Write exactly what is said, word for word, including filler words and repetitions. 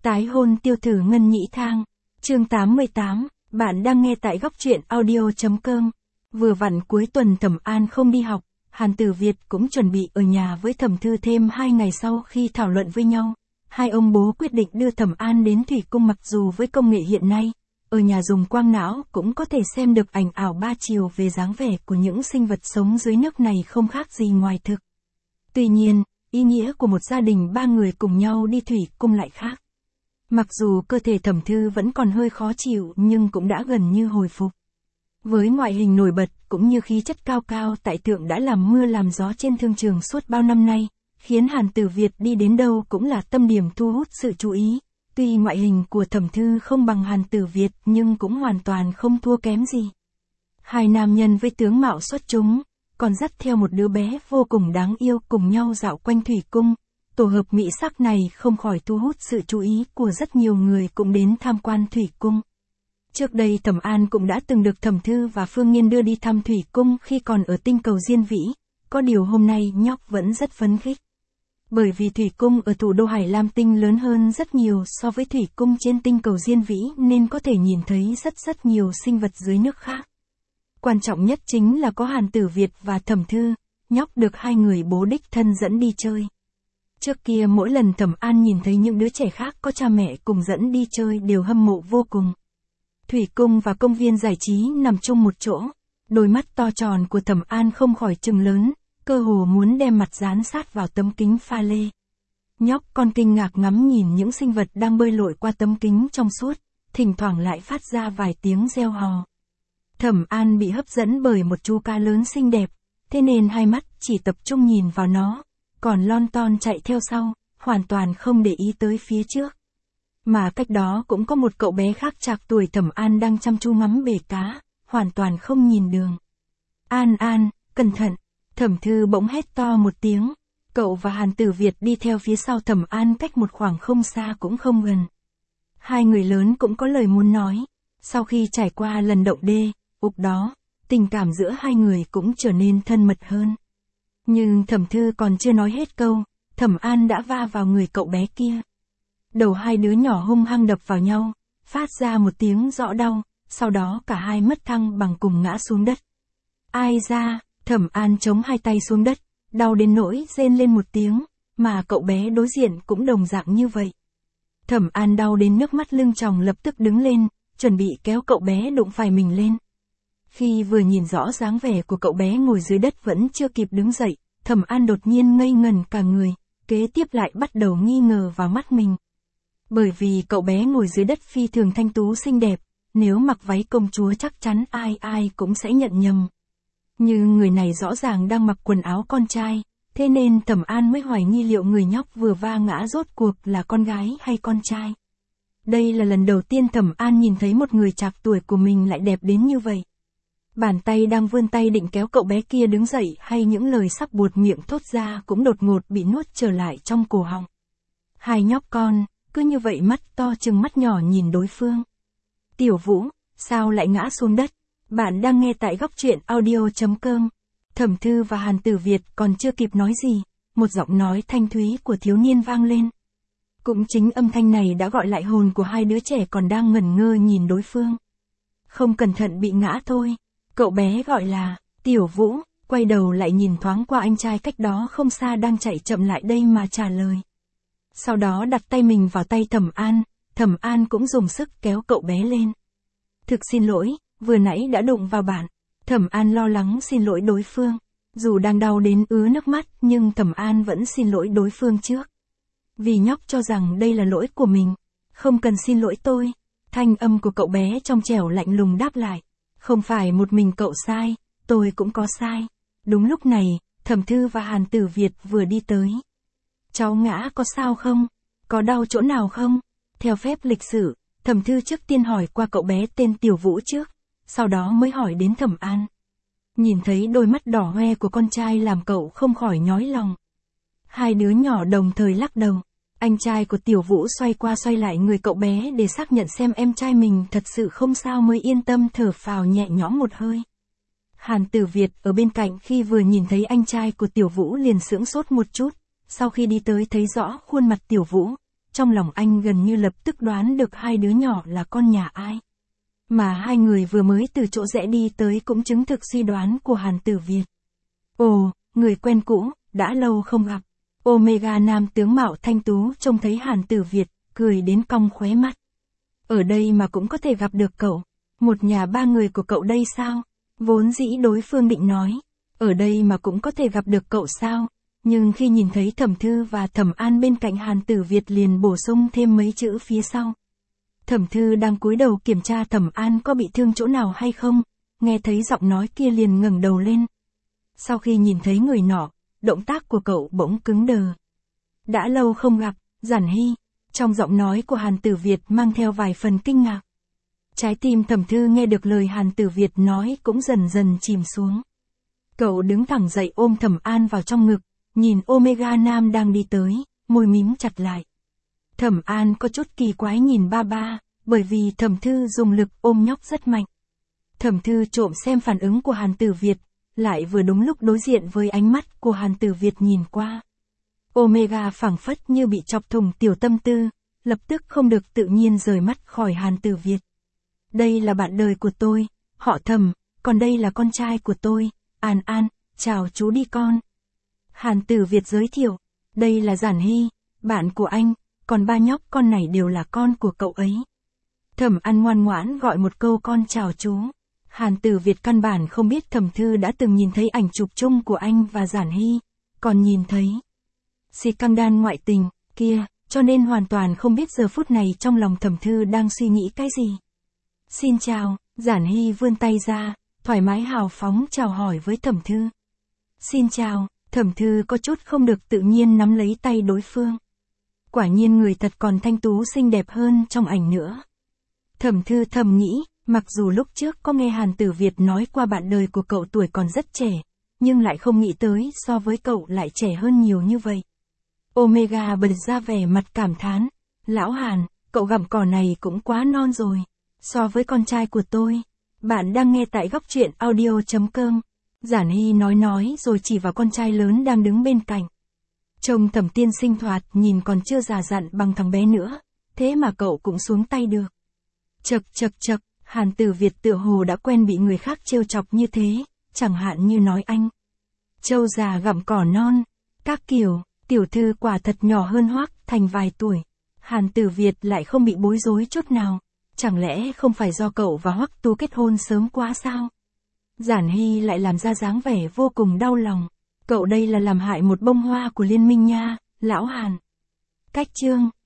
Tái hôn tiêu tử Ngân Nhĩ Thang. Chương tám mươi tám, bạn đang nghe tại góc truyện audio.com. Vừa vặn cuối tuần Thẩm An không đi học, Hàn Tử Việt cũng chuẩn bị ở nhà với Thẩm Thư thêm hai ngày sau khi thảo luận với nhau. Hai ông bố quyết định đưa Thẩm An đến thủy cung, mặc dù với công nghệ hiện nay, ở nhà dùng quang não cũng có thể xem được ảnh ảo ba chiều về dáng vẻ của những sinh vật sống dưới nước này không khác gì ngoài thực. Tuy nhiên, ý nghĩa của một gia đình ba người cùng nhau đi thủy cung lại khác. Mặc dù cơ thể Thẩm Thư vẫn còn hơi khó chịu nhưng cũng đã gần như hồi phục. Với ngoại hình nổi bật cũng như khí chất cao cao tại thượng đã làm mưa làm gió trên thương trường suốt bao năm nay, khiến Hàn Tử Việt đi đến đâu cũng là tâm điểm thu hút sự chú ý. Tuy ngoại hình của Thẩm Thư không bằng Hàn Tử Việt nhưng cũng hoàn toàn không thua kém gì. Hai nam nhân với tướng mạo xuất chúng, còn dắt theo một đứa bé vô cùng đáng yêu cùng nhau dạo quanh thủy cung. Tổ hợp mỹ sắc này không khỏi thu hút sự chú ý của rất nhiều người cũng đến tham quan thủy cung. Trước đây Thẩm An cũng đã từng được Thẩm Thư và Phương Nhiên đưa đi thăm thủy cung khi còn ở tinh cầu Diên Vĩ, có điều hôm nay nhóc vẫn rất phấn khích. Bởi vì thủy cung ở thủ đô Hải Lam Tinh lớn hơn rất nhiều so với thủy cung trên tinh cầu Diên Vĩ nên có thể nhìn thấy rất rất nhiều sinh vật dưới nước khác. Quan trọng nhất chính là có Hàn Tử Việt và Thẩm Thư, nhóc được hai người bố đích thân dẫn đi chơi. Trước kia mỗi lần Thẩm An nhìn thấy những đứa trẻ khác có cha mẹ cùng dẫn đi chơi đều hâm mộ vô cùng. Thủy cung và công viên giải trí nằm chung một chỗ, đôi mắt to tròn của Thẩm An không khỏi trừng lớn, cơ hồ muốn đem mặt dán sát vào tấm kính pha lê. Nhóc con kinh ngạc ngắm nhìn những sinh vật đang bơi lội qua tấm kính trong suốt, thỉnh thoảng lại phát ra vài tiếng reo hò. Thẩm An bị hấp dẫn bởi một chú cá lớn xinh đẹp, thế nên hai mắt chỉ tập trung nhìn vào nó, còn lon ton chạy theo sau, hoàn toàn không để ý tới phía trước. Mà cách đó cũng có một cậu bé khác trạc tuổi Thẩm An đang chăm chú ngắm bể cá, hoàn toàn không nhìn đường. An An, cẩn thận! Thẩm Thư bỗng hét to một tiếng, cậu và Hàn Tử Việt đi theo phía sau Thẩm An cách một khoảng không xa cũng không gần. Hai người lớn cũng có lời muốn nói, sau khi trải qua lần động đê, ục đó, tình cảm giữa hai người cũng trở nên thân mật hơn. Nhưng Thẩm Thư còn chưa nói hết câu, Thẩm An đã va vào người cậu bé kia. Đầu hai đứa nhỏ hung hăng đập vào nhau, phát ra một tiếng rõ đau, sau đó cả hai mất thăng bằng cùng ngã xuống đất. Ai ra, Thẩm An chống hai tay xuống đất, đau đến nỗi rên lên một tiếng, mà cậu bé đối diện cũng đồng dạng như vậy. Thẩm An đau đến nước mắt lưng tròng lập tức đứng lên, chuẩn bị kéo cậu bé đụng phải mình lên. Khi vừa nhìn rõ dáng vẻ của cậu bé ngồi dưới đất vẫn chưa kịp đứng dậy, Thẩm An đột nhiên ngây ngần cả người, kế tiếp lại bắt đầu nghi ngờ vào mắt mình. Bởi vì cậu bé ngồi dưới đất phi thường thanh tú xinh đẹp, nếu mặc váy công chúa chắc chắn ai ai cũng sẽ nhận nhầm. Nhưng người này rõ ràng đang mặc quần áo con trai, thế nên Thẩm An mới hoài nghi liệu người nhóc vừa va ngã rốt cuộc là con gái hay con trai. Đây là lần đầu tiên Thẩm An nhìn thấy một người trạc tuổi của mình lại đẹp đến như vậy. Bàn tay đang vươn tay định kéo cậu bé kia đứng dậy hay những lời sắp buột miệng thốt ra cũng đột ngột bị nuốt trở lại trong cổ họng. Hai nhóc con, cứ như vậy mắt to trừng mắt nhỏ nhìn đối phương. Tiểu Vũ, sao lại ngã xuống đất? Bạn đang nghe tại góc truyện audio.com. Thẩm Thư và Hàn Tử Việt còn chưa kịp nói gì, một giọng nói thanh thúy của thiếu niên vang lên. Cũng chính âm thanh này đã gọi lại hồn của hai đứa trẻ còn đang ngẩn ngơ nhìn đối phương. Không cẩn thận bị ngã thôi. Cậu bé gọi là Tiểu Vũ, quay đầu lại nhìn thoáng qua anh trai cách đó không xa đang chạy chậm lại đây mà trả lời. Sau đó đặt tay mình vào tay Thẩm An, Thẩm An cũng dùng sức kéo cậu bé lên. Thực xin lỗi, vừa nãy đã đụng vào bạn. Thẩm An lo lắng xin lỗi đối phương. Dù đang đau đến ứa nước mắt nhưng Thẩm An vẫn xin lỗi đối phương trước. Vì nhóc cho rằng đây là lỗi của mình. Không cần xin lỗi tôi. Thanh âm của cậu bé trong trẻo lạnh lùng đáp lại. Không phải một mình cậu sai, tôi cũng có sai. Đúng lúc này, Thẩm Thư và Hàn Tử Việt vừa đi tới. Cháu ngã có sao không? Có đau chỗ nào không? Theo phép lịch sử, Thẩm Thư trước tiên hỏi qua cậu bé tên Tiểu Vũ trước, sau đó mới hỏi đến Thẩm An. Nhìn thấy đôi mắt đỏ hoe của con trai làm cậu không khỏi nhói lòng. Hai đứa nhỏ đồng thời lắc đầu. Anh trai của Tiểu Vũ xoay qua xoay lại người cậu bé để xác nhận xem em trai mình thật sự không sao mới yên tâm thở phào nhẹ nhõm một hơi. Hàn Tử Việt ở bên cạnh khi vừa nhìn thấy anh trai của Tiểu Vũ liền sững sốt một chút, sau khi đi tới thấy rõ khuôn mặt Tiểu Vũ, trong lòng anh gần như lập tức đoán được hai đứa nhỏ là con nhà ai. Mà hai người vừa mới từ chỗ rẽ đi tới cũng chứng thực suy đoán của Hàn Tử Việt. Ồ, người quen cũ, đã lâu không gặp. Omega nam tướng mạo thanh tú trông thấy Hàn Tử Việt, cười đến cong khóe mắt. Ở đây mà cũng có thể gặp được cậu. Một nhà ba người của cậu đây sao? Vốn dĩ đối phương định nói. Ở đây mà cũng có thể gặp được cậu sao? Nhưng khi nhìn thấy Thẩm Thư và Thẩm An bên cạnh Hàn Tử Việt liền bổ sung thêm mấy chữ phía sau. Thẩm Thư đang cúi đầu kiểm tra Thẩm An có bị thương chỗ nào hay không, nghe thấy giọng nói kia liền ngẩng đầu lên. Sau khi nhìn thấy người nọ, động tác của cậu bỗng cứng đờ. Đã lâu không gặp, Giản Hy, trong giọng nói của Hàn Tử Việt mang theo vài phần kinh ngạc. Trái tim Thẩm Thư nghe được lời Hàn Tử Việt nói cũng dần dần chìm xuống. Cậu đứng thẳng dậy ôm Thẩm An vào trong ngực, nhìn Omega nam đang đi tới, môi mím chặt lại. Thẩm An có chút kỳ quái nhìn ba ba, bởi vì Thẩm Thư dùng lực ôm nhóc rất mạnh. Thẩm Thư trộm xem phản ứng của Hàn Tử Việt, lại vừa đúng lúc đối diện với ánh mắt của Hàn Tử Việt nhìn qua. Omega phảng phất như bị chọc thủng tiểu tâm tư, lập tức không được tự nhiên rời mắt khỏi Hàn Tử Việt. Đây là bạn đời của tôi, họ Thẩm, còn đây là con trai của tôi, An An, chào chú đi con. Hàn Tử Việt giới thiệu, đây là Giản Hy, bạn của anh, còn ba nhóc con này đều là con của cậu ấy. Thẩm An ngoan ngoãn gọi một câu con chào chú. Hàn Tử Việt căn bản không biết Thẩm Thư đã từng nhìn thấy ảnh chụp chung của anh và Giản Hy, còn nhìn thấy si căng đan ngoại tình kia, cho nên hoàn toàn không biết giờ phút này trong lòng Thẩm Thư đang suy nghĩ cái gì. Xin chào, Giản Hy vươn tay ra, thoải mái hào phóng chào hỏi với Thẩm Thư. Xin chào, Thẩm Thư có chút không được tự nhiên nắm lấy tay đối phương. Quả nhiên người thật còn thanh tú xinh đẹp hơn trong ảnh nữa. Thẩm Thư thầm nghĩ, mặc dù lúc trước có nghe Hàn Tử Việt nói qua bạn đời của cậu tuổi còn rất trẻ, nhưng lại không nghĩ tới so với cậu lại trẻ hơn nhiều như vậy. Omega bật ra vẻ mặt cảm thán, lão Hàn, cậu gặm cỏ này cũng quá non rồi, so với con trai của tôi. Bạn đang nghe tại góc truyện audio chấm com. Giản Hy nói nói rồi chỉ vào con trai lớn đang đứng bên cạnh. Trông Thẩm tiên sinh thoạt nhìn còn chưa già dặn bằng thằng bé nữa, thế mà cậu cũng xuống tay được. Chậc chậc chậc, Hàn Tử Việt tựa hồ đã quen bị người khác trêu chọc như thế, chẳng hạn như nói anh. Trâu già gặm cỏ non, các kiểu, tiểu thư quả thật nhỏ hơn Hoắc Thành vài tuổi. Hàn Tử Việt lại không bị bối rối chút nào, chẳng lẽ không phải do cậu và Hoắc Tu kết hôn sớm quá sao? Giản Hy lại làm ra dáng vẻ vô cùng đau lòng. Cậu đây là làm hại một bông hoa của liên minh nha, lão Hàn. Cách chương